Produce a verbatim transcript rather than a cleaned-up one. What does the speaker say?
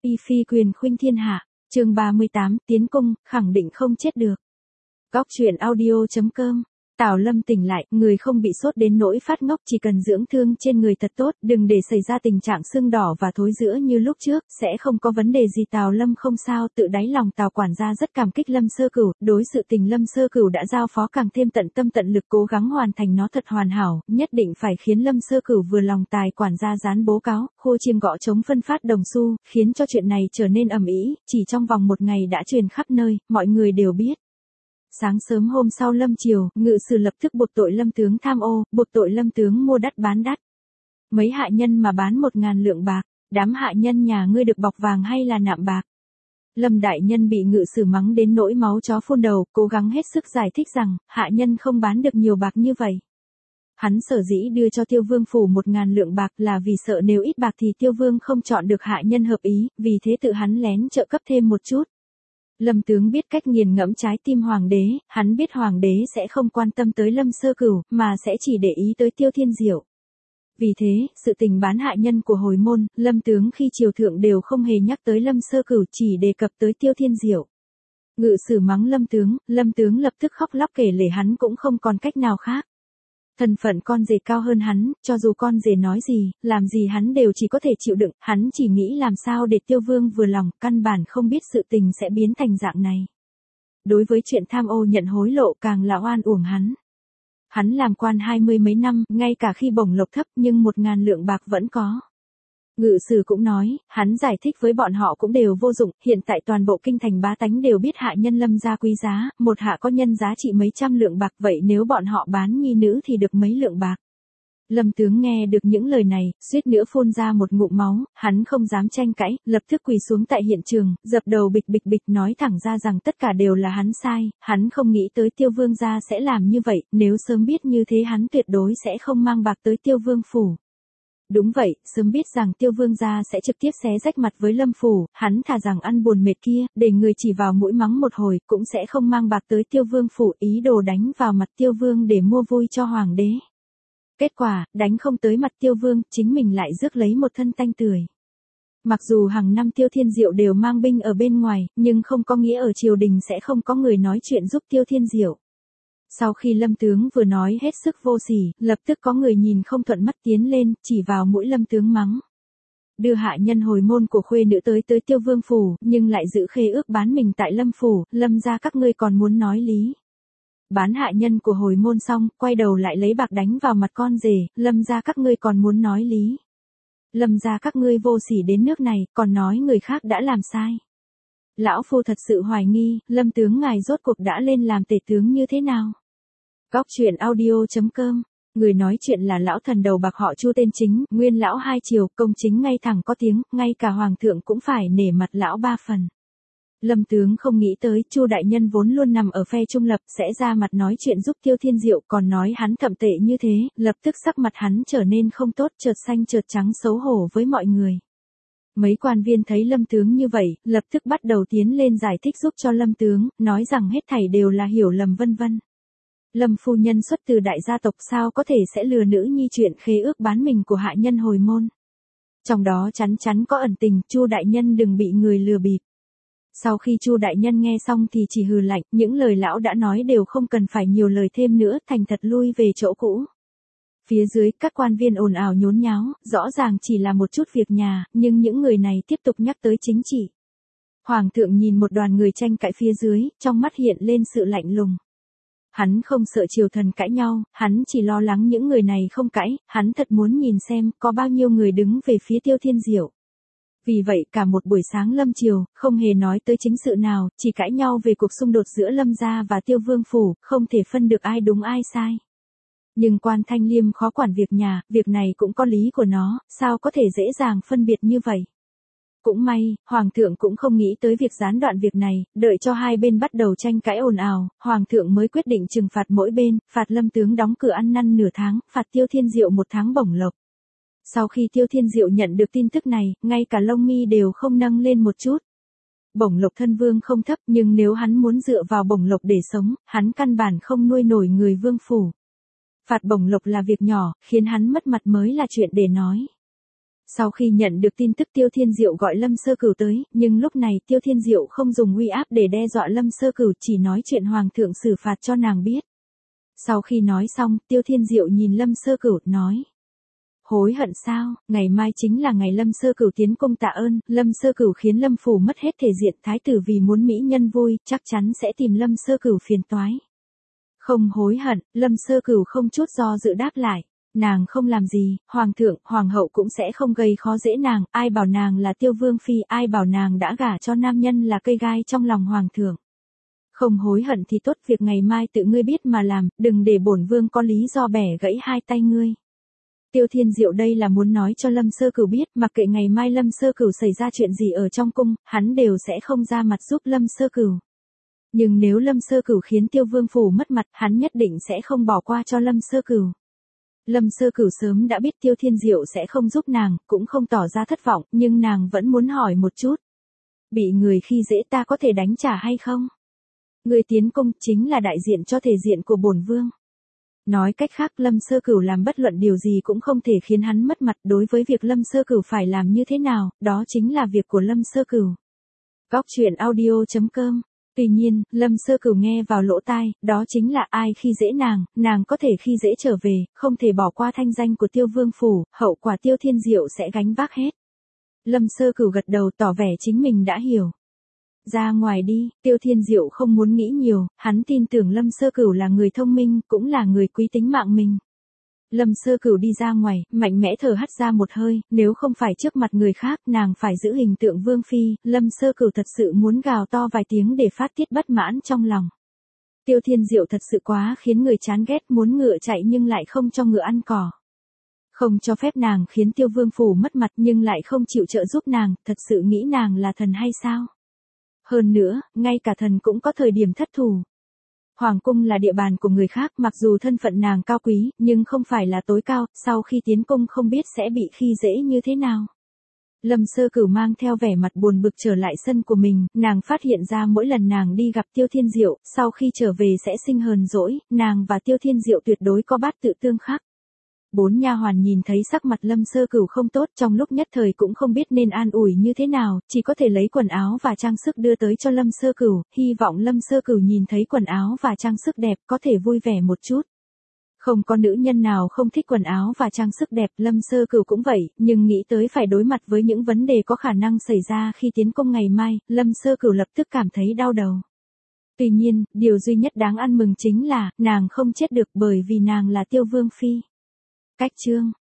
Y phi quyền khuynh thiên hạ, chương ba mươi tám, tiến cung, khẳng định không chết được. Góc truyện audio chấm com. Tào Lâm tỉnh lại, người không bị sốt đến nỗi phát ngốc, chỉ cần dưỡng thương trên người thật tốt, đừng để xảy ra tình trạng sưng đỏ và thối rữa như lúc trước, sẽ không có vấn đề gì. Tào Lâm không sao, tự đáy lòng Tào quản gia rất cảm kích Lâm Sơ Cửu, đối sự tình Lâm Sơ Cửu đã giao phó càng thêm tận tâm tận lực cố gắng hoàn thành nó thật hoàn hảo, nhất định phải khiến Lâm Sơ Cửu vừa lòng. Tài quản gia dán bố cáo, khô chiêng gõ trống phân phát đồng xu, khiến cho chuyện này trở nên ầm ĩ, chỉ trong vòng một ngày đã truyền khắp nơi, mọi người đều biết. Sáng sớm hôm sau lâm chiều, ngự sử lập tức buộc tội Lâm tướng tham ô, buộc tội Lâm tướng mua đắt bán đắt. Mấy hạ nhân mà bán một ngàn lượng bạc, đám hạ nhân nhà ngươi được bọc vàng hay là nạm bạc? Lâm đại nhân bị ngự sử mắng đến nỗi máu chó phun đầu, cố gắng hết sức giải thích rằng, hạ nhân không bán được nhiều bạc như vậy. Hắn sở dĩ đưa cho Tiêu Vương phủ một ngàn lượng bạc là vì sợ nếu ít bạc thì Tiêu Vương không chọn được hạ nhân hợp ý, vì thế tự hắn lén trợ cấp thêm một chút. Lâm tướng biết cách nghiền ngẫm trái tim hoàng đế, hắn biết hoàng đế sẽ không quan tâm tới Lâm Sơ Cửu, mà sẽ chỉ để ý tới Tiêu Thiên Diệu. Vì thế, sự tình bán hạ nhân của hồi môn, Lâm tướng khi triều thượng đều không hề nhắc tới Lâm Sơ Cửu, chỉ đề cập tới Tiêu Thiên Diệu. Ngự sử mắng Lâm tướng, Lâm tướng lập tức khóc lóc kể lể hắn cũng không còn cách nào khác. Thân phận con rể cao hơn hắn, cho dù con rể nói gì, làm gì hắn đều chỉ có thể chịu đựng, hắn chỉ nghĩ làm sao để Tiêu Vương vừa lòng, căn bản không biết sự tình sẽ biến thành dạng này. Đối với chuyện tham ô nhận hối lộ càng là oan uổng hắn. Hắn làm quan hai mươi mấy năm, ngay cả khi bổng lộc thấp nhưng một ngàn lượng bạc vẫn có. Ngự sử cũng nói, hắn giải thích với bọn họ cũng đều vô dụng, hiện tại toàn bộ kinh thành bá tánh đều biết hạ nhân Lâm gia quý giá, một hạ có nhân giá trị mấy trăm lượng bạc, vậy nếu bọn họ bán nhi nữ thì được mấy lượng bạc. Lâm tướng nghe được những lời này, suýt nữa phun ra một ngụm máu, hắn không dám tranh cãi, lập tức quỳ xuống tại hiện trường, dập đầu bịch bịch bịch nói thẳng ra rằng tất cả đều là hắn sai, hắn không nghĩ tới Tiêu Vương gia sẽ làm như vậy, nếu sớm biết như thế hắn tuyệt đối sẽ không mang bạc tới Tiêu Vương phủ. Đúng vậy, sớm biết rằng Tiêu Vương gia sẽ trực tiếp xé rách mặt với Lâm phủ, hắn thà rằng ăn buồn mệt kia, để người chỉ vào mũi mắng một hồi, cũng sẽ không mang bạc tới Tiêu Vương phủ, ý đồ đánh vào mặt Tiêu Vương để mua vui cho hoàng đế. Kết quả, đánh không tới mặt Tiêu Vương, chính mình lại rước lấy một thân tanh tưởi. Mặc dù hàng năm Tiêu Thiên Diệu đều mang binh ở bên ngoài, nhưng không có nghĩa ở triều đình sẽ không có người nói chuyện giúp Tiêu Thiên Diệu. Sau khi Lâm tướng vừa nói hết sức vô sỉ, lập tức có người nhìn không thuận mắt tiến lên, chỉ vào mũi Lâm tướng mắng. Đưa hạ nhân hồi môn của khuê nữ tới tới Tiêu Vương phủ, nhưng lại giữ khê ước bán mình tại Lâm phủ, Lâm gia các ngươi còn muốn nói lý. Bán hạ nhân của hồi môn xong, quay đầu lại lấy bạc đánh vào mặt con rể, Lâm gia các ngươi còn muốn nói lý. Lâm gia các ngươi vô sỉ đến nước này, còn nói người khác đã làm sai. Lão phu thật sự hoài nghi, Lâm tướng ngài rốt cuộc đã lên làm tể tướng như thế nào? Góc truyện audio chấm com. Người nói chuyện là lão thần đầu bạc họ Chu tên Chính, nguyên lão hai triều, công chính ngay thẳng có tiếng, ngay cả hoàng thượng cũng phải nể mặt lão ba phần. Lâm tướng không nghĩ tới, Chu đại nhân vốn luôn nằm ở phe trung lập, sẽ ra mặt nói chuyện giúp Tiêu Thiên Diệu, còn nói hắn thậm tệ như thế, lập tức sắc mặt hắn trở nên không tốt, chợt xanh chợt trắng xấu hổ với mọi người. Mấy quan viên thấy Lâm tướng như vậy, lập tức bắt đầu tiến lên giải thích giúp cho Lâm tướng, nói rằng hết thảy đều là hiểu lầm vân vân. Lâm phu nhân xuất từ đại gia tộc sao có thể sẽ lừa nữ nhi chuyện khế ước bán mình của hạ nhân hồi môn. Trong đó chắn chắn có ẩn tình, Chu đại nhân đừng bị người lừa bịp. Sau khi Chu đại nhân nghe xong thì chỉ hừ lạnh, những lời lão đã nói đều không cần phải nhiều lời thêm nữa, thành thật lui về chỗ cũ. Phía dưới, các quan viên ồn ào nhốn nháo, rõ ràng chỉ là một chút việc nhà, nhưng những người này tiếp tục nhắc tới chính trị. Hoàng thượng nhìn một đoàn người tranh cãi phía dưới, trong mắt hiện lên sự lạnh lùng. Hắn không sợ triều thần cãi nhau, hắn chỉ lo lắng những người này không cãi, hắn thật muốn nhìn xem có bao nhiêu người đứng về phía Tiêu Thiên Diệu. Vì vậy cả một buổi sáng lâm triều, không hề nói tới chính sự nào, chỉ cãi nhau về cuộc xung đột giữa Lâm gia và Tiêu Vương phủ, không thể phân được ai đúng ai sai. Nhưng quan Thanh Liêm khó quản việc nhà, việc này cũng có lý của nó, sao có thể dễ dàng phân biệt như vậy. Cũng may, Hoàng thượng cũng không nghĩ tới việc gián đoạn việc này, đợi cho hai bên bắt đầu tranh cãi ồn ào, Hoàng thượng mới quyết định trừng phạt mỗi bên, phạt Lâm tướng đóng cửa ăn năn nửa tháng, phạt Tiêu Thiên Diệu một tháng bổng lộc. Sau khi Tiêu Thiên Diệu nhận được tin tức này, ngay cả lông mi đều không nâng lên một chút. Bổng lộc thân vương không thấp, nhưng nếu hắn muốn dựa vào bổng lộc để sống, hắn căn bản không nuôi nổi người vương phủ. Phạt bổng lộc là việc nhỏ, khiến hắn mất mặt mới là chuyện để nói. Sau khi nhận được tin tức Tiêu Thiên Diệu gọi Lâm Sơ Cửu tới, nhưng lúc này Tiêu Thiên Diệu không dùng uy áp để đe dọa Lâm Sơ Cửu, chỉ nói chuyện hoàng thượng xử phạt cho nàng biết. Sau khi nói xong, Tiêu Thiên Diệu nhìn Lâm Sơ Cửu, nói. Hối hận sao, ngày mai chính là ngày Lâm Sơ Cửu tiến cung tạ ơn, Lâm Sơ Cửu khiến Lâm phủ mất hết thể diện, thái tử vì muốn mỹ nhân vui, chắc chắn sẽ tìm Lâm Sơ Cửu phiền toái. Không hối hận, Lâm Sơ Cửu không chút do dự đáp lại. Nàng không làm gì, hoàng thượng, hoàng hậu cũng sẽ không gây khó dễ nàng, ai bảo nàng là Tiêu Vương phi, ai bảo nàng đã gả cho nam nhân là cây gai trong lòng hoàng thượng. Không hối hận thì tốt, việc ngày mai tự ngươi biết mà làm, đừng để bổn vương có lý do bẻ gãy hai tay ngươi. Tiêu Thiên Diệu đây là muốn nói cho Lâm Sơ Cửu biết, mặc kệ ngày mai Lâm Sơ Cửu xảy ra chuyện gì ở trong cung, hắn đều sẽ không ra mặt giúp Lâm Sơ Cửu. Nhưng nếu Lâm Sơ Cửu khiến Tiêu Vương phủ mất mặt, hắn nhất định sẽ không bỏ qua cho Lâm Sơ Cửu. Lâm Sơ Cửu sớm đã biết Tiêu Thiên Diệu sẽ không giúp nàng, cũng không tỏ ra thất vọng, nhưng nàng vẫn muốn hỏi một chút. Bị người khi dễ ta có thể đánh trả hay không? Người tiến cung chính là đại diện cho thể diện của bổn vương. Nói cách khác, Lâm Sơ Cửu làm bất luận điều gì cũng không thể khiến hắn mất mặt. Đối với việc Lâm Sơ Cửu phải làm như thế nào, đó chính là việc của Lâm Sơ Cửu. Góc truyện audio chấm com. Tuy nhiên, Lâm Sơ Cửu nghe vào lỗ tai, đó chính là ai khi dễ nàng, nàng có thể khi dễ trở về, không thể bỏ qua thanh danh của Tiêu Vương phủ, hậu quả Tiêu Thiên Diệu sẽ gánh vác hết. Lâm Sơ Cửu gật đầu tỏ vẻ chính mình đã hiểu. Ra ngoài đi, Tiêu Thiên Diệu không muốn nghĩ nhiều, hắn tin tưởng Lâm Sơ Cửu là người thông minh, cũng là người quý tính mạng mình. Lâm Sơ Cửu đi ra ngoài, mạnh mẽ thở hắt ra một hơi, nếu không phải trước mặt người khác, nàng phải giữ hình tượng vương phi, Lâm Sơ Cửu thật sự muốn gào to vài tiếng để phát tiết bất mãn trong lòng. Tiêu Thiên Diệu thật sự quá khiến người chán ghét, muốn ngựa chạy nhưng lại không cho ngựa ăn cỏ. Không cho phép nàng khiến Tiêu Vương phủ mất mặt nhưng lại không chịu trợ giúp nàng, thật sự nghĩ nàng là thần hay sao? Hơn nữa, ngay cả thần cũng có thời điểm thất thủ. Hoàng cung là địa bàn của người khác, mặc dù thân phận nàng cao quý, nhưng không phải là tối cao, sau khi tiến cung không biết sẽ bị khi dễ như thế nào. Lâm Sơ Cửu mang theo vẻ mặt buồn bực trở lại sân của mình, nàng phát hiện ra mỗi lần nàng đi gặp Tiêu Thiên Diệu, sau khi trở về sẽ sinh hờn dỗi, nàng và Tiêu Thiên Diệu tuyệt đối có bát tự tương khắc. Bốn nha hoàn nhìn thấy sắc mặt Lâm Sơ Cửu không tốt, trong lúc nhất thời cũng không biết nên an ủi như thế nào, chỉ có thể lấy quần áo và trang sức đưa tới cho Lâm Sơ Cửu, hy vọng Lâm Sơ Cửu nhìn thấy quần áo và trang sức đẹp có thể vui vẻ một chút. Không có nữ nhân nào không thích quần áo và trang sức đẹp, Lâm Sơ Cửu cũng vậy, nhưng nghĩ tới phải đối mặt với những vấn đề có khả năng xảy ra khi tiến công ngày mai, Lâm Sơ Cửu lập tức cảm thấy đau đầu. Tuy nhiên, điều duy nhất đáng ăn mừng chính là, nàng không chết được bởi vì nàng là Tiêu Vương phi. Cách chương